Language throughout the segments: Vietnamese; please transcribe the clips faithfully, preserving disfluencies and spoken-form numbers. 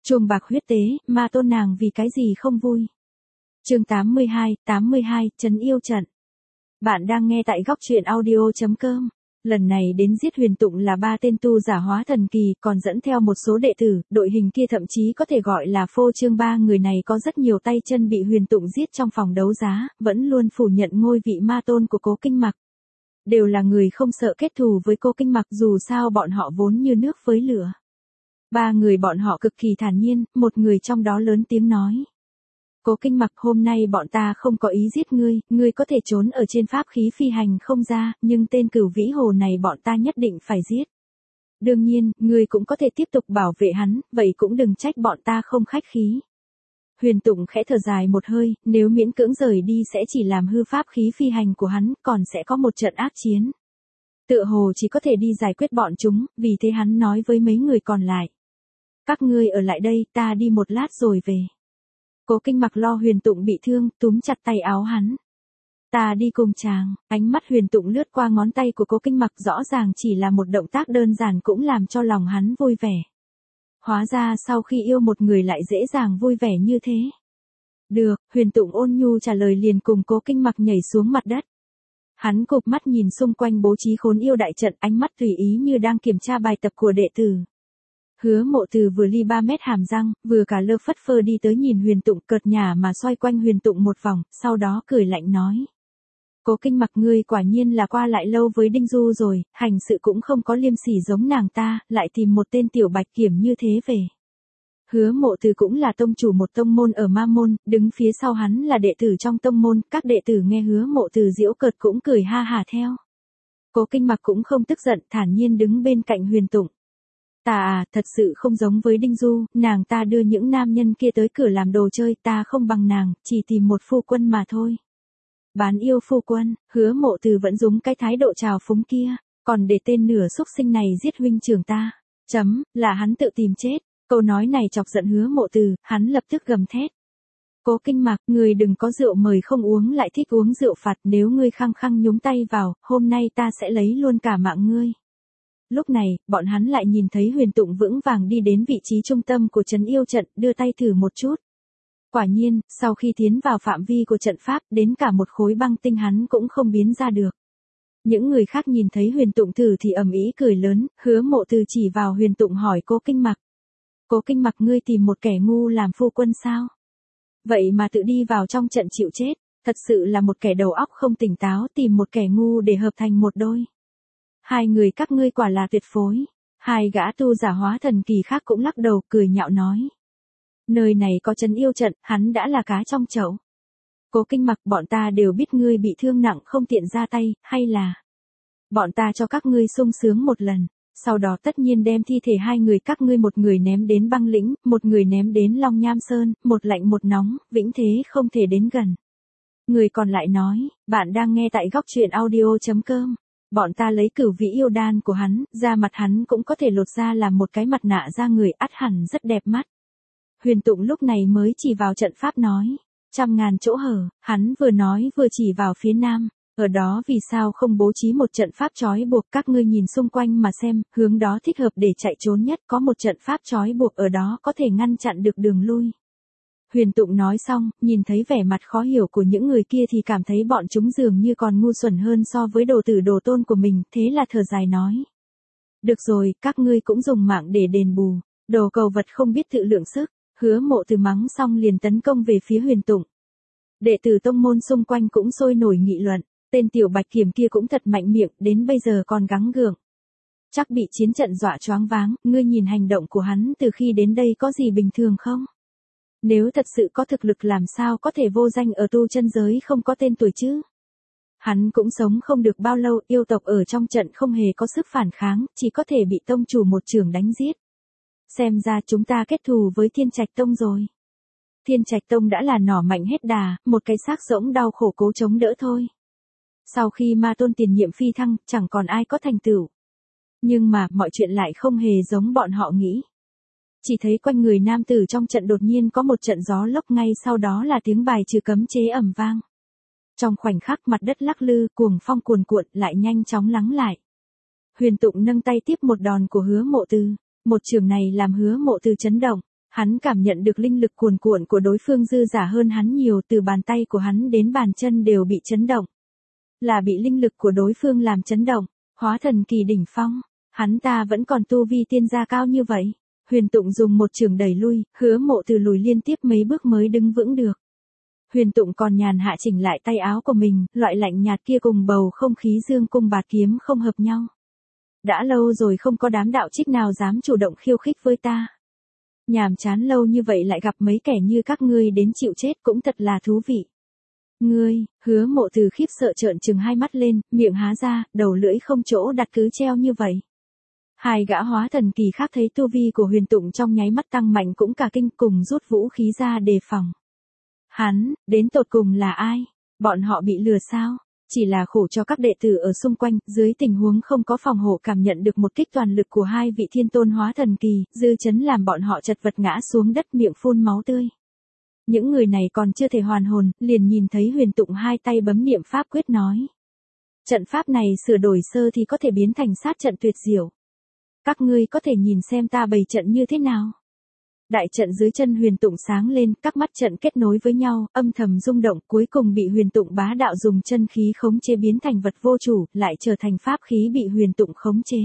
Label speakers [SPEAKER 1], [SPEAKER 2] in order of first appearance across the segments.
[SPEAKER 1] Chuông bạc huyết tế, Ma Tôn nàng vì cái gì không vui. Chương tám mươi hai, tám mươi hai, trấn yêu trận. Bạn đang nghe tại góc truyện audio chấm com. Lần này đến giết Huyền Tụng là ba tên tu giả hóa thần kỳ, còn dẫn theo một số đệ tử, đội hình kia thậm chí có thể gọi là phô trương. Ba người này có rất nhiều tay chân bị Huyền Tụng giết trong phòng đấu giá, vẫn luôn phủ nhận ngôi vị Ma Tôn của Cố Kinh Mặc. Đều là người không sợ kết thù với Cố Kinh Mặc, dù sao bọn họ vốn như nước với lửa. Ba người bọn họ cực kỳ thản nhiên, một người trong đó lớn tiếng nói. Cố Kinh Mặc, hôm nay bọn ta không có ý giết ngươi, ngươi có thể trốn ở trên pháp khí phi hành không ra, nhưng tên Cửu Vĩ Hồ này bọn ta nhất định phải giết. Đương nhiên, ngươi cũng có thể tiếp tục bảo vệ hắn, vậy cũng đừng trách bọn ta không khách khí. Huyền Tụng khẽ thở dài một hơi, nếu miễn cưỡng rời đi sẽ chỉ làm hư pháp khí phi hành của hắn, còn sẽ có một trận ác chiến. Tựa hồ chỉ có thể đi giải quyết bọn chúng, vì thế hắn nói với mấy người còn lại. Các ngươi ở lại đây, ta đi một lát rồi về. Cố Kinh Mặc lo Huyền Tụng bị thương, túm chặt tay áo hắn. Ta đi cùng chàng. Ánh mắt Huyền Tụng lướt qua ngón tay của Cố Kinh Mặc, rõ ràng chỉ là một động tác đơn giản cũng làm cho lòng hắn vui vẻ. Hóa ra sau khi yêu một người lại dễ dàng vui vẻ như thế. Được, Huyền Tụng ôn nhu trả lời, liền cùng Cố Kinh Mặc nhảy xuống mặt đất. Hắn cụp mắt nhìn xung quanh bố trí khốn yêu đại trận, ánh mắt tùy ý như đang kiểm tra bài tập của đệ tử. Hứa Mộ Từ vừa ly ba mét hàm răng, vừa cả lơ phất phơ đi tới nhìn Huyền Tụng, cợt nhả mà xoay quanh Huyền Tụng một vòng, sau đó cười lạnh nói. Cố Kinh Mặc, ngươi quả nhiên là qua lại lâu với Đinh Du rồi, hành sự cũng không có liêm sỉ giống nàng ta, lại tìm một tên tiểu bạch kiểm như thế về. Hứa Mộ Từ cũng là tông chủ một tông môn ở Ma Môn, đứng phía sau hắn là đệ tử trong tông môn, các đệ tử nghe Hứa Mộ Từ giễu cợt cũng cười ha hả theo. Cố Kinh Mặc cũng không tức giận, thản nhiên đứng bên cạnh Huyền Tụng. Ta à, thật sự không giống với Đinh Du, nàng ta đưa những nam nhân kia tới cửa làm đồ chơi, ta không bằng nàng, chỉ tìm một phu quân mà thôi. Bán yêu phu quân, Hứa Mộ Từ vẫn dùng cái thái độ trào phúng kia, còn để tên nửa xúc sinh này giết huynh trưởng ta. Chấm, là hắn tự tìm chết. Câu nói này chọc giận Hứa Mộ Từ, hắn lập tức gầm thét. Cố Kinh Mặc, người đừng có rượu mời không uống lại thích uống rượu phạt, nếu ngươi khăng khăng nhúng tay vào, hôm nay ta sẽ lấy luôn cả mạng ngươi. Lúc này, bọn hắn lại nhìn thấy Huyền Tụng vững vàng đi đến vị trí trung tâm của trấn yêu trận, đưa tay thử một chút. Quả nhiên, sau khi tiến vào phạm vi của trận pháp, đến cả một khối băng tinh hắn cũng không biến ra được. Những người khác nhìn thấy Huyền Tụng thử thì ầm ĩ cười lớn, Hứa Mộ Từ chỉ vào Huyền Tụng hỏi Cố Kinh Mặc. Cố Kinh Mặc, ngươi tìm một kẻ ngu làm phu quân sao? Vậy mà tự đi vào trong trận chịu chết, thật sự là một kẻ đầu óc không tỉnh táo, tìm một kẻ ngu để hợp thành một đôi. Hai người các ngươi quả là tuyệt phối. Hai gã tu giả hóa thần kỳ khác cũng lắc đầu cười nhạo nói. Nơi này có trấn yêu trận, hắn đã là cá trong chậu. Cố Kinh Mặc, bọn ta đều biết ngươi bị thương nặng không tiện ra tay, hay là bọn ta cho các ngươi sung sướng một lần, sau đó tất nhiên đem thi thể hai người các ngươi, một người ném đến băng lĩnh, một người ném đến Long Nham Sơn, một lạnh một nóng, vĩnh thế không thể đến gần. Người còn lại nói, bạn đang nghe tại góc truyện audio chấm com. Bọn ta lấy Cửu Vĩ yêu đan của hắn, da mặt hắn cũng có thể lột ra làm một cái mặt nạ da người, ắt hẳn rất đẹp mắt. Huyền Tụng lúc này mới chỉ vào trận pháp nói, trăm ngàn chỗ hở, hắn vừa nói vừa chỉ vào phía nam, ở đó vì sao không bố trí một trận pháp trói buộc, các ngươi nhìn xung quanh mà xem, hướng đó thích hợp để chạy trốn nhất, có một trận pháp trói buộc ở đó có thể ngăn chặn được đường lui. Huyền Tụng nói xong, nhìn thấy vẻ mặt khó hiểu của những người kia thì cảm thấy bọn chúng dường như còn ngu xuẩn hơn so với đồ tử đồ tôn của mình, thế là thở dài nói. Được rồi, các ngươi cũng dùng mạng để đền bù, đồ cầu vật không biết tự lượng sức. Hứa Mộ Từ mắng xong liền tấn công về phía Huyền Tụng. Đệ tử tông môn xung quanh cũng sôi nổi nghị luận, tên tiểu bạch kiểm kia cũng thật mạnh miệng, đến bây giờ còn gắng gượng. Chắc bị chiến trận dọa choáng váng, ngươi nhìn hành động của hắn từ khi đến đây có gì bình thường không? Nếu thật sự có thực lực làm sao có thể vô danh ở tu chân giới không có tên tuổi chứ? Hắn cũng sống không được bao lâu, yêu tộc ở trong trận không hề có sức phản kháng, chỉ có thể bị tông chủ một chưởng đánh giết. Xem ra chúng ta kết thù với Thiên Trạch Tông rồi. Thiên Trạch Tông đã là nỏ mạnh hết đà, một cái xác rỗng đau khổ cố chống đỡ thôi. Sau khi Ma Tôn tiền nhiệm phi thăng, chẳng còn ai có thành tựu. Nhưng mà, mọi chuyện lại không hề giống bọn họ nghĩ. Chỉ thấy quanh người nam tử trong trận đột nhiên có một trận gió lốc, ngay sau đó là tiếng bài trừ cấm chế ầm vang. Trong khoảnh khắc mặt đất lắc lư, cuồng phong cuồn cuộn, lại nhanh chóng lắng lại. Huyền Tụng nâng tay tiếp một đòn của Hứa Mộ Từ. Một trường này làm Hứa Mộ Từ chấn động, Hắn cảm nhận được linh lực cuồn cuộn của đối phương dư dả hơn hắn nhiều, từ bàn tay của hắn đến bàn chân đều bị chấn động. Là bị linh lực của đối phương làm chấn động, hóa thần kỳ đỉnh phong, hắn ta vẫn còn tu vi tiên gia cao như vậy. Huyền Tụng dùng một chưởng đẩy lui, Hứa Mộ Từ lùi liên tiếp mấy bước mới đứng vững được. Huyền Tụng còn nhàn hạ chỉnh lại tay áo của mình, loại lạnh nhạt kia cùng bầu không khí dương cung bạt kiếm không hợp nhau. Đã lâu rồi không có đám đạo trích nào dám chủ động khiêu khích với ta. Nhàm chán lâu như vậy lại gặp mấy kẻ như các ngươi đến chịu chết cũng thật là thú vị. Ngươi, Hứa Mộ Từ khiếp sợ trợn trừng hai mắt lên, miệng há ra, đầu lưỡi không chỗ đặt cứ treo như vậy. Hai gã hóa thần kỳ khác thấy tu vi của Huyền Tụng trong nháy mắt tăng mạnh cũng cả kinh, cùng rút vũ khí ra đề phòng. Hắn, đến tột cùng là ai? Bọn họ bị lừa sao? Chỉ là khổ cho các đệ tử ở xung quanh, dưới tình huống không có phòng hộ cảm nhận được một kích toàn lực của hai vị thiên tôn hóa thần kỳ, dư chấn làm bọn họ chật vật ngã xuống đất miệng phun máu tươi. Những người này còn chưa thể hoàn hồn, liền nhìn thấy Huyền Tụng hai tay bấm niệm pháp quyết nói. Trận pháp này sửa đổi sơ thì có thể biến thành sát trận tuyệt diệu. Các ngươi có thể nhìn xem ta bày trận như thế nào. Đại trận dưới chân Huyền Tụng sáng lên, các mắt trận kết nối với nhau, âm thầm rung động, cuối cùng bị Huyền Tụng bá đạo dùng chân khí khống chế biến thành vật vô chủ, lại trở thành pháp khí bị Huyền Tụng khống chế.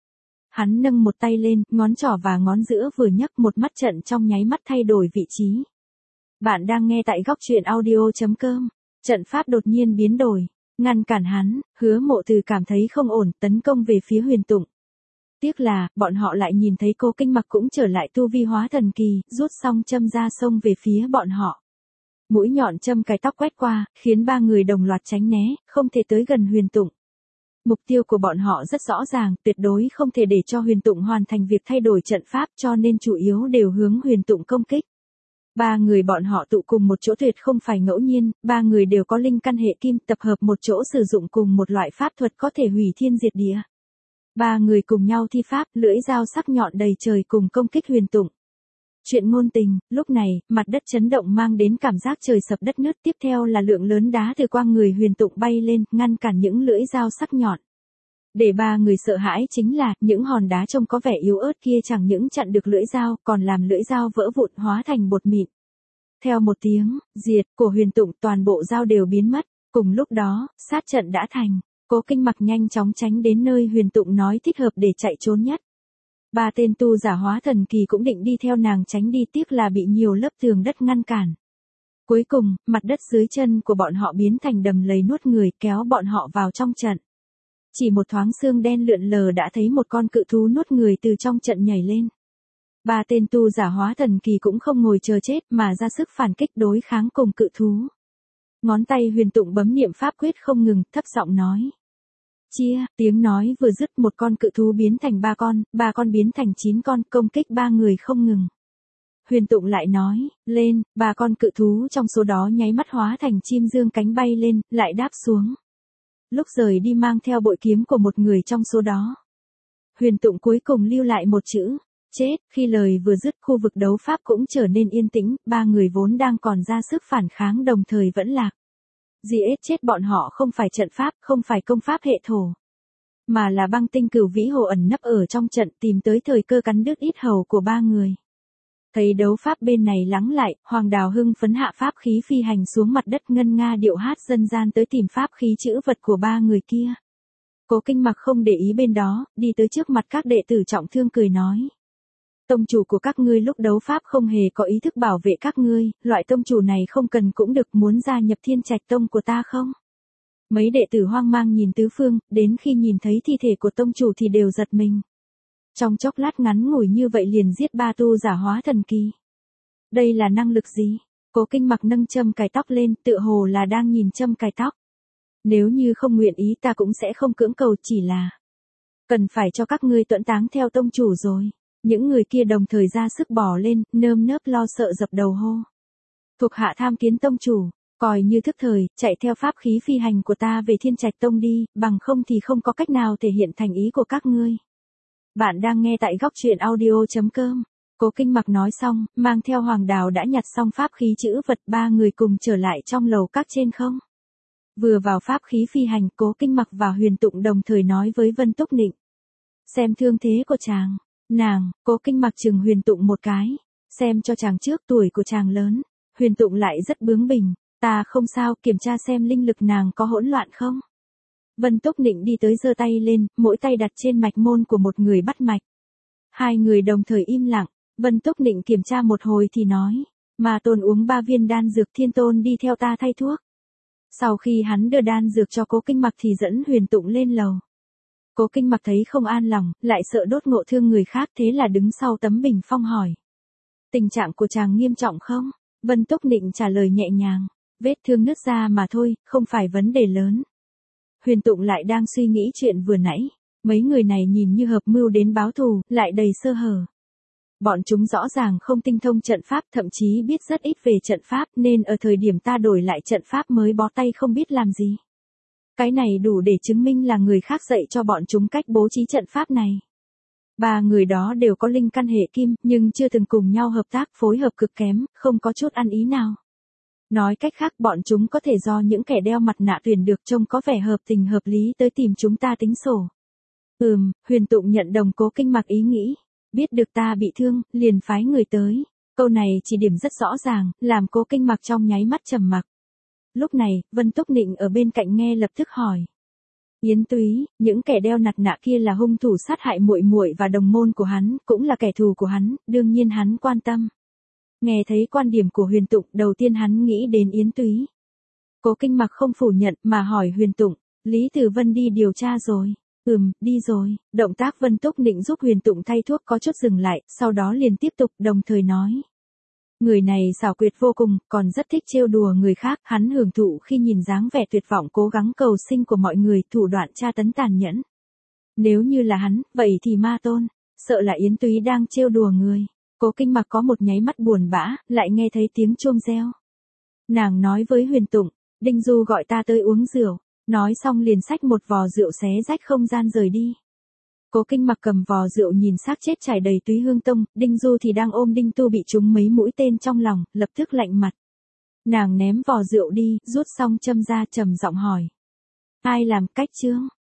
[SPEAKER 1] Hắn nâng một tay lên, ngón trỏ và ngón giữa vừa nhấc, một mắt trận trong nháy mắt thay đổi vị trí. Bạn đang nghe tại góc truyện audio chấm com. Trận pháp đột nhiên biến đổi, ngăn cản hắn, Hứa Mộ Từ cảm thấy không ổn, tấn công về phía Huyền Tụng. Tiếc là, bọn họ lại nhìn thấy Cố Kinh Mặc cũng trở lại tu vi hóa thần kỳ, rút xong châm ra xông về phía bọn họ. Mũi nhọn châm cài tóc quét qua, khiến ba người đồng loạt tránh né, không thể tới gần Huyền Tụng. Mục tiêu của bọn họ rất rõ ràng, tuyệt đối không thể để cho Huyền Tụng hoàn thành việc thay đổi trận pháp, cho nên chủ yếu đều hướng Huyền Tụng công kích. Ba người bọn họ tụ cùng một chỗ tuyệt không phải ngẫu nhiên, ba người đều có linh căn hệ kim, tập hợp một chỗ sử dụng cùng một loại pháp thuật có thể hủy thiên diệt địa. Ba người cùng nhau thi pháp, lưỡi dao sắc nhọn đầy trời cùng công kích Huyền Tụng. Chuyện ngôn tình, lúc này, mặt đất chấn động mang đến cảm giác trời sập đất nứt, tiếp theo là lượng lớn đá từ quang người Huyền Tụng bay lên, ngăn cản những lưỡi dao sắc nhọn. Để ba người sợ hãi chính là, những hòn đá trông có vẻ yếu ớt kia chẳng những chặn được lưỡi dao, còn làm lưỡi dao vỡ vụn hóa thành bột mịn. Theo một tiếng, diệt, của Huyền Tụng toàn bộ dao đều biến mất, cùng lúc đó, sát trận đã thành. Cố Kinh Mặc nhanh chóng tránh đến nơi Huyền Tụng nói thích hợp để chạy trốn nhất. Ba tên tu giả hóa thần kỳ cũng định đi theo nàng tránh đi, tiếc là bị nhiều lớp tường đất ngăn cản. Cuối cùng, mặt đất dưới chân của bọn họ biến thành đầm lầy nuốt người, kéo bọn họ vào trong trận. Chỉ một thoáng xương đen lượn lờ đã thấy một con cự thú nuốt người từ trong trận nhảy lên. Ba tên tu giả hóa thần kỳ cũng không ngồi chờ chết mà ra sức phản kích đối kháng cùng cự thú. Ngón tay Huyền Tụng bấm niệm pháp quyết không ngừng, thấp giọng nói. Chia, tiếng nói vừa dứt, một con cự thú biến thành ba con, ba con biến thành chín con, công kích ba người không ngừng. Huyền Tụng lại nói, lên, ba con cự thú trong số đó nháy mắt hóa thành chim dương cánh bay lên, lại đáp xuống. Lúc rời đi mang theo bội kiếm của một người trong số đó. Huyền Tụng cuối cùng lưu lại một chữ, chết, khi lời vừa dứt khu vực đấu pháp cũng trở nên yên tĩnh, ba người vốn đang còn ra sức phản kháng đồng thời vẫn lạc. Giết chết bọn họ không phải trận pháp, không phải công pháp hệ thổ, mà là băng tinh cửu vĩ hồ ẩn nấp ở trong trận tìm tới thời cơ cắn đứt yết hầu của ba người. Thấy đấu pháp bên này lắng lại, Hoàng Đào hưng phấn hạ pháp khí phi hành xuống mặt đất ngân nga điệu hát dân gian tới tìm pháp khí chữ vật của ba người kia. Cố Kinh Mặc không để ý bên đó, đi tới trước mặt các đệ tử trọng thương cười nói. Tông chủ của các ngươi lúc đấu pháp không hề có ý thức bảo vệ các ngươi, loại tông chủ này không cần cũng được, muốn gia nhập Thiên Trạch Tông của ta không? Mấy đệ tử hoang mang nhìn tứ phương, đến khi nhìn thấy thi thể của tông chủ thì đều giật mình. Trong chốc lát ngắn ngủi như vậy liền giết ba tu giả hóa thần kỳ. Đây là năng lực gì? Cố Kinh Mặc nâng châm cài tóc lên, tựa hồ là đang nhìn châm cài tóc. Nếu như không nguyện ý ta cũng sẽ không cưỡng cầu, chỉ là cần phải cho các ngươi tuẫn táng theo tông chủ rồi. Những người kia đồng thời ra sức bò lên, nơm nớp lo sợ dập đầu hô. Thuộc hạ tham kiến tông chủ, coi như thức thời, chạy theo pháp khí phi hành của ta về Thiên Trạch Tông đi, bằng không thì không có cách nào thể hiện thành ý của các ngươi. Bạn đang nghe tại góc truyện audio chấm com. Cố Kinh Mặc nói xong, mang theo Hoàng Đào đã nhặt xong pháp khí chữ vật, ba người cùng trở lại trong lầu các trên không. Vừa vào pháp khí phi hành, Cố Kinh Mặc và Huyền Tụng đồng thời nói với Vân Túc Nịnh. Xem thương thế của chàng. Nàng, Cố Kinh Mặc chừng Huyền Tụng một cái. Xem cho chàng trước, tuổi của chàng lớn. Huyền Tụng lại rất bướng bỉnh. Ta không sao, kiểm tra xem linh lực nàng có hỗn loạn không. Vân Túc Nịnh đi tới giơ tay lên, mỗi tay đặt trên mạch môn của một người bắt mạch. Hai người đồng thời im lặng, Vân Túc Nịnh kiểm tra một hồi thì nói, Ma Tôn uống ba viên đan dược, Thiên Tôn đi theo ta thay thuốc. Sau khi hắn đưa đan dược cho Cố Kinh Mặc thì dẫn Huyền Tụng lên lầu. Cố Kinh Mặc thấy không an lòng, lại sợ đốt ngộ thương người khác, thế là đứng sau tấm bình phong hỏi. Tình trạng của chàng nghiêm trọng không? Vân Túc Nịnh trả lời nhẹ nhàng, vết thương nứt ra mà thôi, không phải vấn đề lớn. Huyền Tụng lại đang suy nghĩ chuyện vừa nãy, mấy người này nhìn như hợp mưu đến báo thù, lại đầy sơ hở. Bọn chúng rõ ràng không tinh thông trận pháp, thậm chí biết rất ít về trận pháp, nên ở thời điểm ta đổi lại trận pháp mới bó tay không biết làm gì. Cái này đủ để chứng minh là người khác dạy cho bọn chúng cách bố trí trận pháp này. Ba người đó đều có linh căn hệ kim, nhưng chưa từng cùng nhau hợp tác, phối hợp cực kém, không có chút ăn ý nào. Nói cách khác, bọn chúng có thể do những kẻ đeo mặt nạ tuyển được, trông có vẻ hợp tình hợp lý tới tìm chúng ta tính sổ. Ừm, Huyền Tụng nhận đồng Cố Kinh Mặc ý nghĩ. Biết được ta bị thương, liền phái người tới. Câu này chỉ điểm rất rõ ràng, làm Cố Kinh Mặc trong nháy mắt trầm mặc. Lúc này, Vân Túc Nịnh ở bên cạnh nghe lập tức hỏi. Yến Túy, những kẻ đeo mặt nạ kia là hung thủ sát hại muội muội và đồng môn của hắn, cũng là kẻ thù của hắn, đương nhiên hắn quan tâm. Nghe thấy quan điểm của Huyền Tụng, đầu tiên hắn nghĩ đến Yến Túy. Cố Kinh Mặc không phủ nhận mà hỏi Huyền Tụng, Lý Tử Vân đi điều tra rồi. Ừm, đi rồi. Động tác Vân Túc Nịnh giúp Huyền Tụng thay thuốc có chút dừng lại, sau đó liền tiếp tục đồng thời nói. Người này xảo quyệt vô cùng, còn rất thích trêu đùa người khác, hắn hưởng thụ khi nhìn dáng vẻ tuyệt vọng cố gắng cầu sinh của mọi người, thủ đoạn tra tấn tàn nhẫn. Nếu như là hắn, vậy thì Ma Tôn, sợ là Yến Túy đang trêu đùa người. Cố Kinh Mặc có một nháy mắt buồn bã, lại nghe thấy tiếng chuông reo. Nàng nói với Huyền Tụng, Đinh Du gọi ta tới uống rượu, nói xong liền xách một vò rượu xé rách không gian rời đi. Cố Kinh Mặc cầm vò rượu nhìn xác chết trải đầy túy hương tông, Đinh Du thì đang ôm Đinh Tu bị trúng mấy mũi tên trong lòng, lập tức lạnh mặt. Nàng ném vò rượu đi, rút xong châm ra trầm giọng hỏi. Ai làm cách chướng?